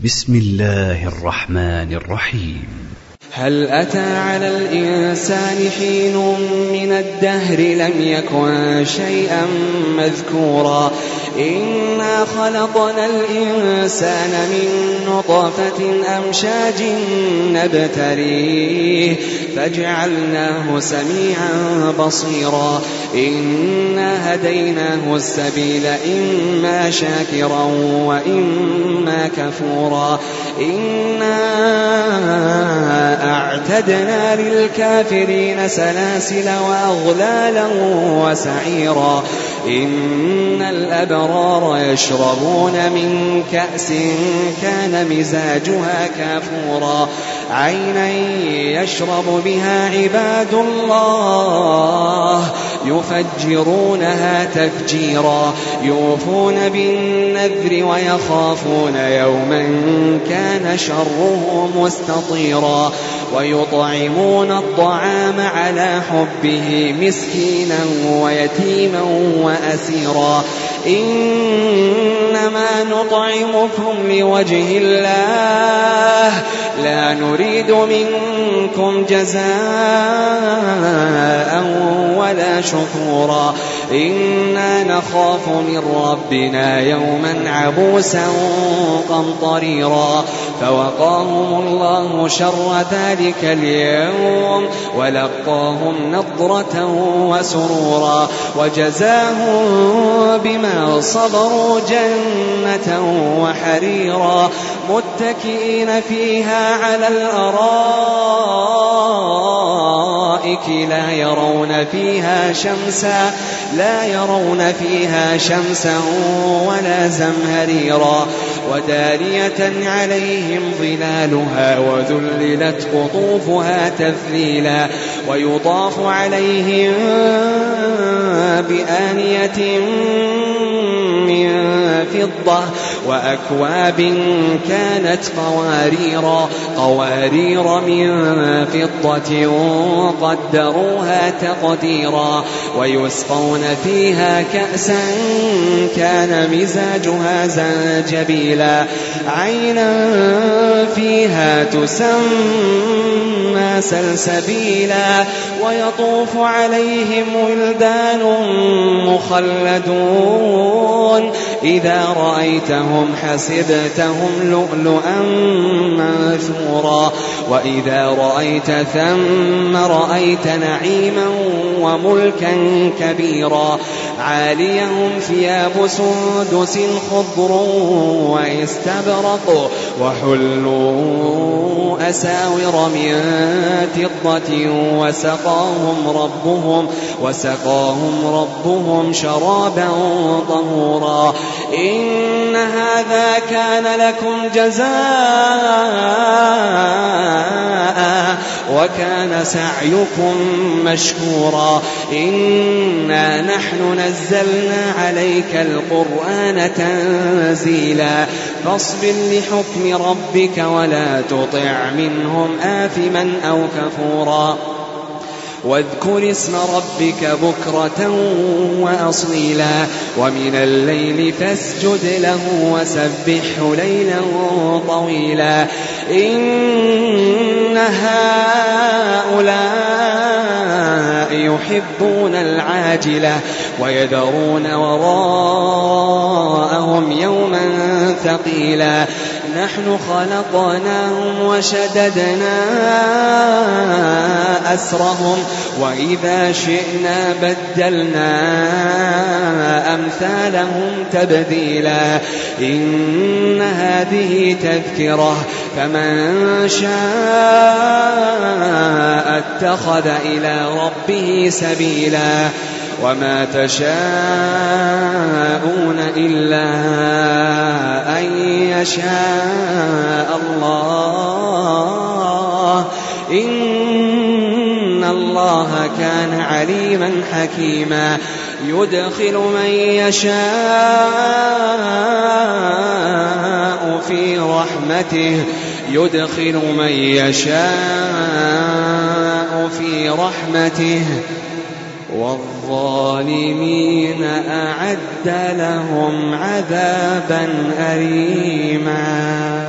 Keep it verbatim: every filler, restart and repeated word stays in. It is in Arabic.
بسم الله الرحمن الرحيم. هل أتى على الإنسان حين من الدهر لم يكن شيئا مذكورا إنا خلقنا الإنسان من نطفة أمشاج نبتليه فجعلناه سميعا بصيرا إنا هديناه السبيل إما شاكرا وإما كفورا إنا أعتدنا للكافرين سلاسل وأغلالا وسعيرا إن الأبرار يشربون من كأس كان مزاجها كافورا عينا يشرب بها عباد الله يفجرونها تفجيرا يوفون بالنذر ويخافون يوما كان شره مستطيرا ويطعمون الطعام على حبه مسكينا ويتيما وأسيرا إنما نطعمكم لوجه الله لا نريد منكم جزاء ولا شكورا إنا نخاف من ربنا يوما عبوسا قمطريرا فوقاهم الله شر ذلك اليوم ولقاهم نضرة وسرورا وجزاهم بما صبروا جنة وحريرا متكئين فيها على الأرائك لا يرون فيها شمسا لا يرون فيها شمسا ولا زمهريرا ودانية عليهم ظلالها وذللت قطوفها تذليلا ويطاف عليهم بآنية من فضة وأكواب كانت قواريرا قوارير من فضة قدروها تقديرا ويسقون فيها كأسا كان مزاجها زنجبيلا عينا فيها تسمى سلسبيلا ويطوف عليهم ولدان مخلدون إذا رأيتهم حسبتهم لؤلؤا منثورا وإذا رأيت ثم رأيت نعيما وملكا كبيرا عاليهم ثياب سندس خضر واستبرق وحلوا أساور من فضة وسقاهم ربهم وسقاهم ربهم شرابا طهورا إن هذا كان لكم جزاء وكان سعيكم مشكورا إنا نحن نزلنا عليك القرآن تنزيلا فاصبر لحكم ربك ولا تطع منهم آثما أو كفورا واذكر اسم ربك بكرة وأصيلا ومن الليل فاسجد له وسبحه ليلا طويلا إن هؤلاء يحبون العاجلة ويذرون وراءهم يوما ثقيلا نحن خلقناهم وشددنا أسرهم وإذا شئنا بدلنا أمثالهم تبديلا إن هذه تذكرة فمن شاء اتخذ إلى ربه سبيلا وما تشاءون إلا أن يشاء الله إن الله كان عليما حكيما يدخل من يشاء في رحمته يدخل من يشاء في رحمته والظالمين أعد لهم عذابا أليما.